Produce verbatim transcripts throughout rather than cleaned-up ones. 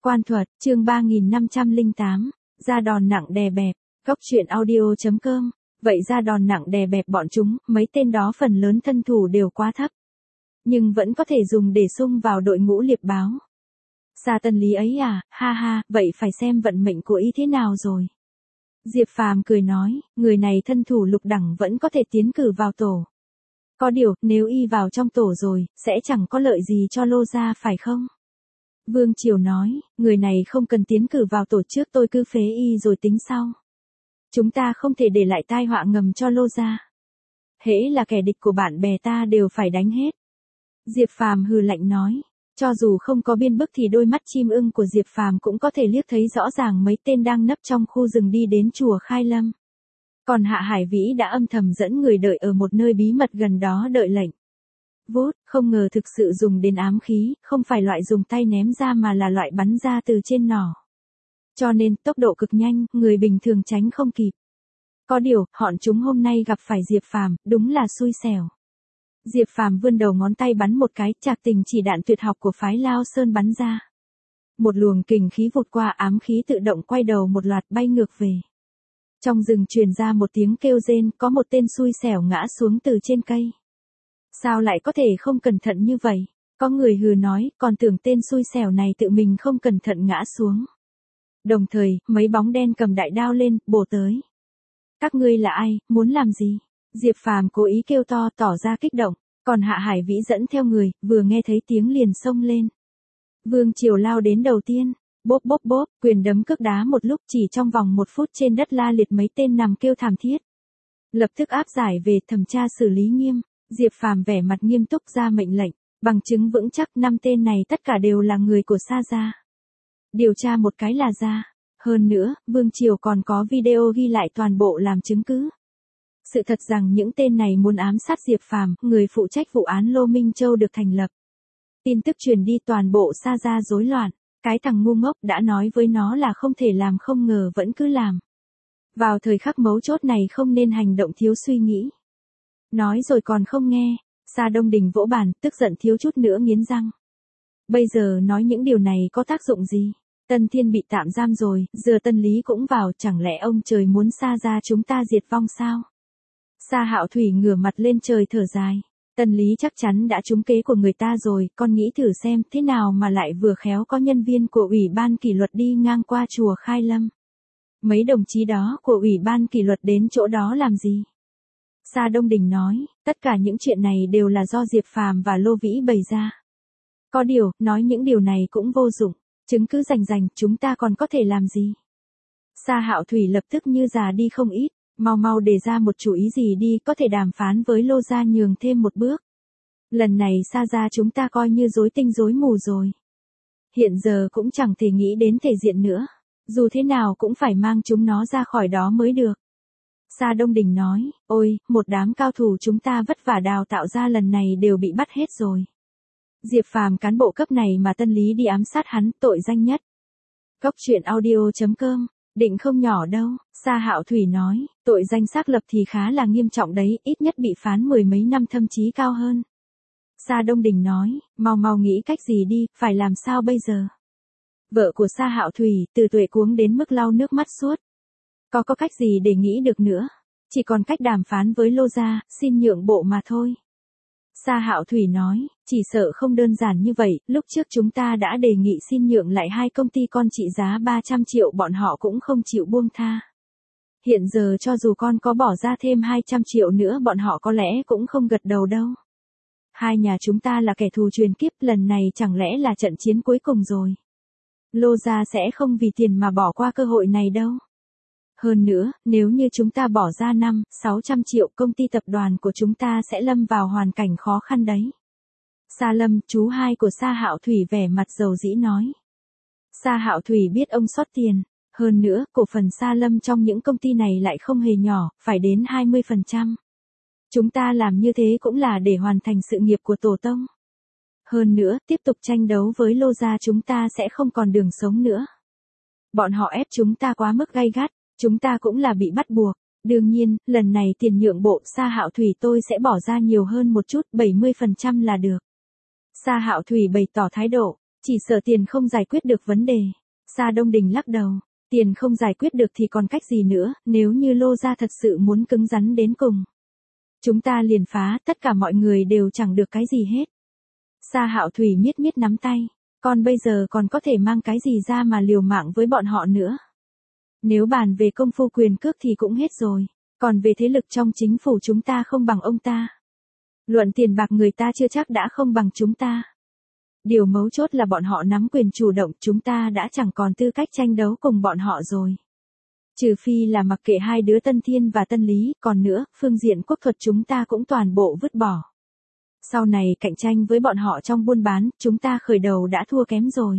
Quan thuật, chương ba nghìn năm trăm lẻ tám, ra đòn nặng đè bẹp, góc truyện audio chấm com. Vậy ra đòn nặng đè bẹp bọn chúng, mấy tên đó phần lớn thân thủ đều quá thấp. Nhưng vẫn có thể dùng để xung vào đội ngũ liệp báo. Xa Tân Lý ấy à, ha ha, vậy phải xem vận mệnh của y thế nào rồi. Diệp Phàm cười nói, người này thân thủ lục đẳng vẫn có thể tiến cử vào tổ. Có điều, nếu y vào trong tổ rồi, sẽ chẳng có lợi gì cho Lô gia phải không? Vương Triều nói, người này không cần tiến cử vào tổ trước, tôi cứ phế y rồi tính sau. Chúng ta không thể để lại tai họa ngầm cho Lô gia. Hễ là kẻ địch của bạn bè ta đều phải đánh hết. Diệp Phàm hừ lạnh nói, cho dù không có biên bức thì đôi mắt chim ưng của Diệp Phàm cũng có thể liếc thấy rõ ràng mấy tên đang nấp trong khu rừng đi đến chùa Khai Lâm. Còn Hạ Hải Vĩ đã âm thầm dẫn người đợi ở một nơi bí mật gần đó đợi lệnh. Vút, không ngờ thực sự dùng đến ám khí, không phải loại dùng tay ném ra mà là loại bắn ra từ trên nỏ. Cho nên tốc độ cực nhanh, người bình thường tránh không kịp. Có điều, bọn chúng hôm nay gặp phải Diệp Phàm, đúng là xui xẻo. Diệp Phàm vươn đầu ngón tay bắn một cái, trạc tình chỉ đạn tuyệt học của phái Lao Sơn bắn ra. Một luồng kình khí vụt qua, ám khí tự động quay đầu một loạt bay ngược về. Trong rừng truyền ra một tiếng kêu rên, có một tên xui xẻo ngã xuống từ trên cây. Sao lại có thể không cẩn thận như vậy? Có người hừ nói, còn tưởng tên xui xẻo này tự mình không cẩn thận ngã xuống. Đồng thời, mấy bóng đen cầm đại đao lên, bổ tới. Các ngươi là ai, muốn làm gì? Diệp Phàm cố ý kêu to, tỏ ra kích động, còn Hạ Hải Vĩ dẫn theo người, vừa nghe thấy tiếng liền xông lên. Vương Triều lao đến đầu tiên, bốp bốp bốp, quyền đấm cước đá một lúc, chỉ trong vòng một phút trên đất la liệt mấy tên nằm kêu thảm thiết. Lập tức áp giải về thẩm tra xử lý nghiêm. Diệp Phàm vẻ mặt nghiêm túc ra mệnh lệnh, bằng chứng vững chắc năm tên này tất cả đều là người của Sa gia. Điều tra một cái là ra. Hơn nữa, Vương Triều còn có video ghi lại toàn bộ làm chứng cứ. Sự thật rằng những tên này muốn ám sát Diệp Phàm, người phụ trách vụ án Lô Minh Châu được thành lập. Tin tức truyền đi toàn bộ Sa gia rối loạn, cái thằng ngu ngốc đã nói với nó là không thể làm không ngờ vẫn cứ làm. Vào thời khắc mấu chốt này không nên hành động thiếu suy nghĩ. Nói rồi còn không nghe, Sa Đông Đình vỗ bàn, tức giận thiếu chút nữa nghiến răng. Bây giờ nói những điều này có tác dụng gì? Tân Thiên bị tạm giam rồi, giờ Tân Lý cũng vào, chẳng lẽ ông trời muốn Sa gia chúng ta diệt vong sao? Sa Hạo Thủy ngửa mặt lên trời thở dài. Tân Lý chắc chắn đã trúng kế của người ta rồi, con nghĩ thử xem thế nào mà lại vừa khéo có nhân viên của Ủy ban kỷ luật đi ngang qua chùa Khai Lâm. Mấy đồng chí đó của Ủy ban kỷ luật đến chỗ đó làm gì? Sa Đông Đình nói, tất cả những chuyện này đều là do Diệp Phàm và Lô Vĩ bày ra. Có điều, nói những điều này cũng vô dụng, chứng cứ rành rành, chúng ta còn có thể làm gì? Sa Hạo Thủy lập tức như già đi không ít, mau mau đề ra một chủ ý gì đi, có thể đàm phán với Lô gia nhường thêm một bước. Lần này Sa gia chúng ta coi như rối tinh rối mù rồi. Hiện giờ cũng chẳng thể nghĩ đến thể diện nữa, dù thế nào cũng phải mang chúng nó ra khỏi đó mới được. Sa Đông Đình nói, ôi, một đám cao thủ chúng ta vất vả đào tạo ra lần này đều bị bắt hết rồi. Diệp Phàm cán bộ cấp này mà Tân Lý đi ám sát hắn, tội danh nhất. Góc truyện audio chấm com, định không nhỏ đâu, Sa Hạo Thủy nói, tội danh xác lập thì khá là nghiêm trọng đấy, ít nhất bị phán mười mấy năm thậm chí cao hơn. Sa Đông Đình nói, mau mau nghĩ cách gì đi, phải làm sao bây giờ? Vợ của Sa Hạo Thủy, Từ Tuệ cuống đến mức lau nước mắt suốt. Có có cách gì để nghĩ được nữa, chỉ còn cách đàm phán với Lô gia, xin nhượng bộ mà thôi. Sa Hạo Thủy nói, chỉ sợ không đơn giản như vậy, lúc trước chúng ta đã đề nghị xin nhượng lại hai công ty con trị giá ba trăm triệu, bọn họ cũng không chịu buông tha. Hiện giờ cho dù con có bỏ ra thêm hai trăm triệu nữa bọn họ có lẽ cũng không gật đầu đâu. Hai nhà chúng ta là kẻ thù truyền kiếp, lần này chẳng lẽ là trận chiến cuối cùng rồi. Lô gia sẽ không vì tiền mà bỏ qua cơ hội này đâu. Hơn nữa, nếu như chúng ta bỏ ra năm, sáu trăm triệu, công ty tập đoàn của chúng ta sẽ lâm vào hoàn cảnh khó khăn đấy. Sa Lâm, chú hai của Sa Hạo Thủy vẻ mặt dầu dĩ nói. Sa Hạo Thủy biết ông sót tiền, hơn nữa, cổ phần Sa Lâm trong những công ty này lại không hề nhỏ, phải đến hai mươi phần trăm. Chúng ta làm như thế cũng là để hoàn thành sự nghiệp của tổ tông. Hơn nữa, tiếp tục tranh đấu với Lô gia chúng ta sẽ không còn đường sống nữa. Bọn họ ép chúng ta quá mức gay gắt. Chúng ta cũng là bị bắt buộc. Đương nhiên, lần này tiền nhượng bộ Sa Hạo Thủy tôi sẽ bỏ ra nhiều hơn một chút, bảy mươi phần trăm là được. Sa Hạo Thủy bày tỏ thái độ. Chỉ sợ tiền không giải quyết được vấn đề. Sa Đông Đình lắc đầu. Tiền không giải quyết được thì còn cách gì nữa, nếu như Lô gia thật sự muốn cứng rắn đến cùng. Chúng ta liền phá, tất cả mọi người đều chẳng được cái gì hết. Sa Hạo Thủy miết miết nắm tay. Con bây giờ còn có thể mang cái gì ra mà liều mạng với bọn họ nữa. Nếu bàn về công phu quyền cước thì cũng hết rồi. Còn về thế lực trong chính phủ chúng ta không bằng ông ta. Luận tiền bạc người ta chưa chắc đã không bằng chúng ta. Điều mấu chốt là bọn họ nắm quyền chủ động, chúng ta đã chẳng còn tư cách tranh đấu cùng bọn họ rồi. Trừ phi là mặc kệ hai đứa Tân Thiên và Tân Lý, còn nữa, phương diện quốc thuật chúng ta cũng toàn bộ vứt bỏ. Sau này cạnh tranh với bọn họ trong buôn bán, chúng ta khởi đầu đã thua kém rồi.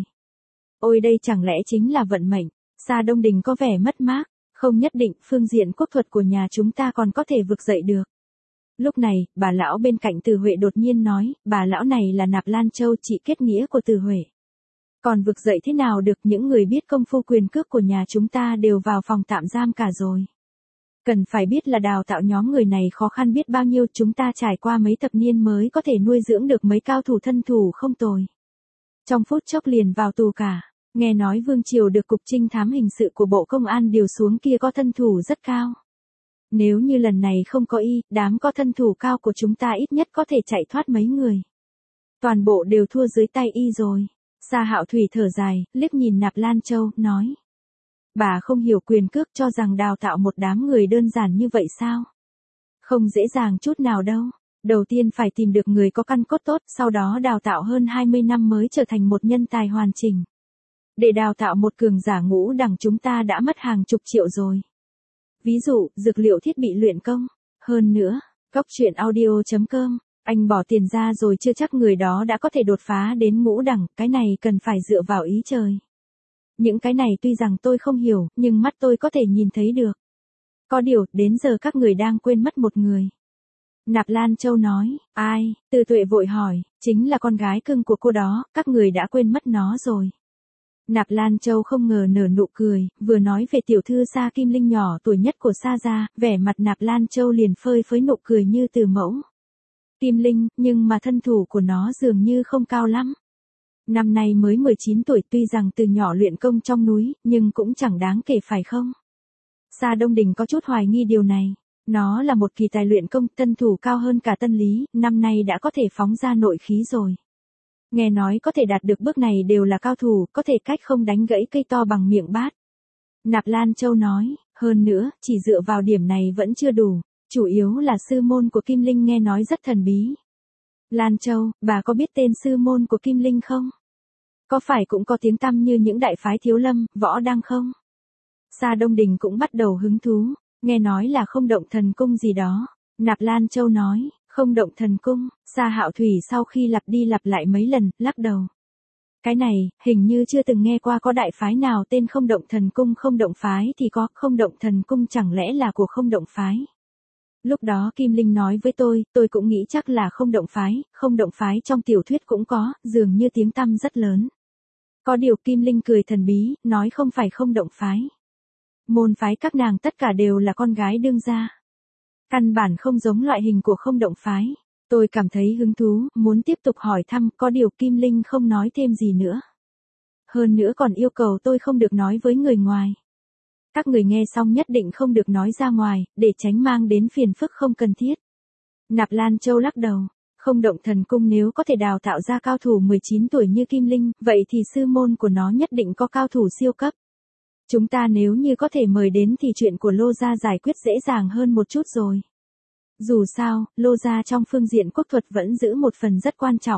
Ôi đây chẳng lẽ chính là vận mệnh. Sa Đông Đình có vẻ mất mát, không nhất định phương diện quốc thuật của nhà chúng ta còn có thể vực dậy được. Lúc này, bà lão bên cạnh Từ Huệ đột nhiên nói, bà lão này là Nạp Lan Châu, chị kết nghĩa của Từ Huệ. Còn vực dậy thế nào được, những người biết công phu quyền cước của nhà chúng ta đều vào phòng tạm giam cả rồi. Cần phải biết là đào tạo nhóm người này khó khăn biết bao nhiêu, chúng ta trải qua mấy thập niên mới có thể nuôi dưỡng được mấy cao thủ thân thủ không tồi. Trong phút chốc liền vào tù cả, nghe nói Vương Triều được Cục Trinh thám hình sự của Bộ Công an điều xuống kia có thân thủ rất cao. Nếu như lần này không có y, đám có thân thủ cao của chúng ta ít nhất có thể chạy thoát mấy người. Toàn bộ đều thua dưới tay y rồi. Sa Hạo Thủy thở dài, liếc nhìn Nạp Lan Châu, nói. Bà không hiểu quyền cước, cho rằng đào tạo một đám người đơn giản như vậy sao? Không dễ dàng chút nào đâu. Đầu tiên phải tìm được người có căn cốt tốt, sau đó đào tạo hơn hai mươi năm mới trở thành một nhân tài hoàn chỉnh. Để đào tạo một cường giả ngũ đẳng chúng ta đã mất hàng chục triệu rồi. Ví dụ, dược liệu thiết bị luyện công. Hơn nữa, Cóc Truyện Audio chấm com, anh bỏ tiền ra rồi chưa chắc người đó đã có thể đột phá đến ngũ đẳng, cái này cần phải dựa vào ý trời. Những cái này tuy rằng tôi không hiểu, nhưng mắt tôi có thể nhìn thấy được. Có điều, đến giờ các người đang quên mất một người. Nạp Lan Châu nói, ai? Từ Tuệ vội hỏi, chính là con gái cưng của cô đó, các người đã quên mất nó rồi. Nạp Lan Châu không ngờ nở nụ cười, vừa nói về tiểu thư Sa Kim Linh nhỏ tuổi nhất của Sa gia, vẻ mặt Nạp Lan Châu liền phơi phới nụ cười như từ mẫu. Kim Linh, nhưng mà thân thủ của nó dường như không cao lắm. Năm nay mới mười chín tuổi, tuy rằng từ nhỏ luyện công trong núi, nhưng cũng chẳng đáng kể phải không? Sa Đông Đình có chút hoài nghi điều này. Nó là một kỳ tài luyện công, thân thủ cao hơn cả Tân Lý, năm nay đã có thể phóng ra nội khí rồi. Nghe nói có thể đạt được bước này đều là cao thủ, có thể cách không đánh gãy cây to bằng miệng bát. Nạp Lan Châu nói, hơn nữa, chỉ dựa vào điểm này vẫn chưa đủ, chủ yếu là sư môn của Kim Linh nghe nói rất thần bí. Lan Châu, bà có biết tên sư môn của Kim Linh không? Có phải cũng có tiếng tăm như những đại phái Thiếu Lâm, Võ Đăng không? Sa Đông Đình cũng bắt đầu hứng thú, nghe nói là không động thần cung gì đó. Nạp Lan Châu nói, không động thần cung. Sa Hạo Thủy sau khi lặp đi lặp lại mấy lần, lắc đầu. Cái này, hình như chưa từng nghe qua có đại phái nào tên không động thần cung. Không động phái thì có, không động thần cung chẳng lẽ là của không động phái. Lúc đó Kim Linh nói với tôi, tôi cũng nghĩ chắc là không động phái, không động phái trong tiểu thuyết cũng có, dường như tiếng tăm rất lớn. Có điều Kim Linh cười thần bí, nói không phải không động phái. Môn phái các nàng tất cả đều là con gái đương gia. Căn bản không giống loại hình của không động phái. Tôi cảm thấy hứng thú, muốn tiếp tục hỏi thăm, có điều Kim Linh không nói thêm gì nữa. Hơn nữa còn yêu cầu tôi không được nói với người ngoài. Các người nghe xong nhất định không được nói ra ngoài, để tránh mang đến phiền phức không cần thiết. Nạp Lan Châu lắc đầu, không động thần cung nếu có thể đào tạo ra cao thủ mười chín tuổi như Kim Linh, vậy thì sư môn của nó nhất định có cao thủ siêu cấp. Chúng ta nếu như có thể mời đến thì chuyện của Lô gia giải quyết dễ dàng hơn một chút rồi. Dù sao, Lô gia trong phương diện quốc thuật vẫn giữ một phần rất quan trọng.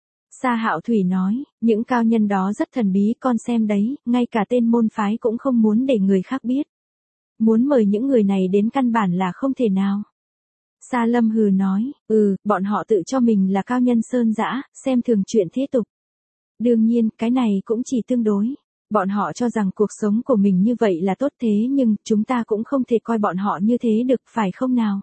Sa Hạo Thủy nói, những cao nhân đó rất thần bí, con xem đấy, ngay cả tên môn phái cũng không muốn để người khác biết. Muốn mời những người này đến căn bản là không thể nào. Sa Lâm hừ nói, ừ, bọn họ tự cho mình là cao nhân sơn dã, xem thường chuyện thế tục. Đương nhiên, cái này cũng chỉ tương đối. Bọn họ cho rằng cuộc sống của mình như vậy là tốt thế nhưng chúng ta cũng không thể coi bọn họ như thế được, phải không nào?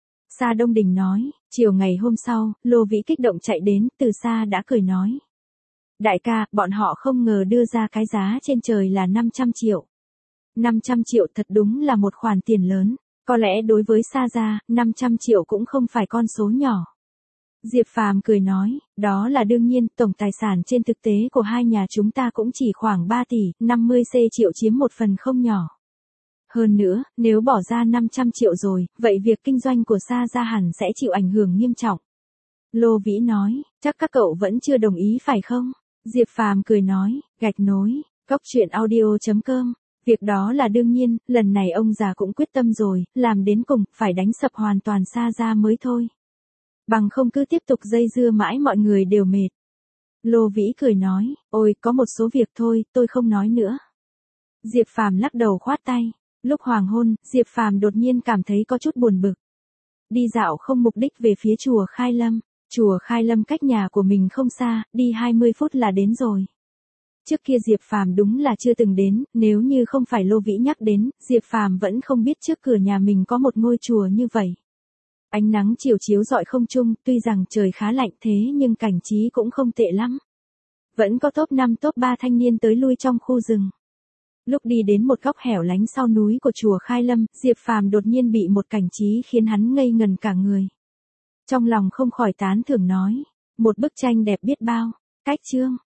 Sa Đông Đình nói, chiều ngày hôm sau, Lô Vĩ kích động chạy đến, từ xa đã cười nói. Đại ca, bọn họ không ngờ đưa ra cái giá trên trời là năm trăm triệu. năm trăm triệu thật đúng là một khoản tiền lớn, có lẽ đối với Sa gia, năm trăm triệu cũng không phải con số nhỏ. Diệp Phàm cười nói, đó là đương nhiên, tổng tài sản trên thực tế của hai nhà chúng ta cũng chỉ khoảng ba tỷ, năm mươi triệu chiếm một phần không nhỏ. Hơn nữa, nếu bỏ ra năm trăm triệu rồi, vậy việc kinh doanh của Sa Gia hẳn sẽ chịu ảnh hưởng nghiêm trọng. Lô Vĩ nói, chắc các cậu vẫn chưa đồng ý phải không? Diệp Phàm cười nói, gạch nối, cóc truyện audio chấm com. Việc đó là đương nhiên, lần này ông già cũng quyết tâm rồi, làm đến cùng, phải đánh sập hoàn toàn Sa Gia mới thôi. Bằng không cứ tiếp tục dây dưa mãi mọi người đều mệt. Lô Vĩ cười nói, ôi, có một số việc thôi, tôi không nói nữa. Diệp Phàm lắc đầu khoát tay. Lúc hoàng hôn, Diệp Phàm đột nhiên cảm thấy có chút buồn bực. Đi dạo không mục đích về phía chùa Khai Lâm. Chùa Khai Lâm cách nhà của mình không xa, đi hai mươi phút là đến rồi. Trước kia Diệp Phàm đúng là chưa từng đến, nếu như không phải Lô Vĩ nhắc đến, Diệp Phàm vẫn không biết trước cửa nhà mình có một ngôi chùa như vậy. Ánh nắng chiều chiếu rọi không trung, tuy rằng trời khá lạnh thế nhưng cảnh trí cũng không tệ lắm. Vẫn có top năm top ba thanh niên tới lui trong khu rừng. Lúc đi đến một góc hẻo lánh sau núi của chùa Khai Lâm, Diệp Phàm đột nhiên bị một cảnh trí khiến hắn ngây ngần cả người. Trong lòng không khỏi tán thưởng nói, một bức tranh đẹp biết bao. Cách chương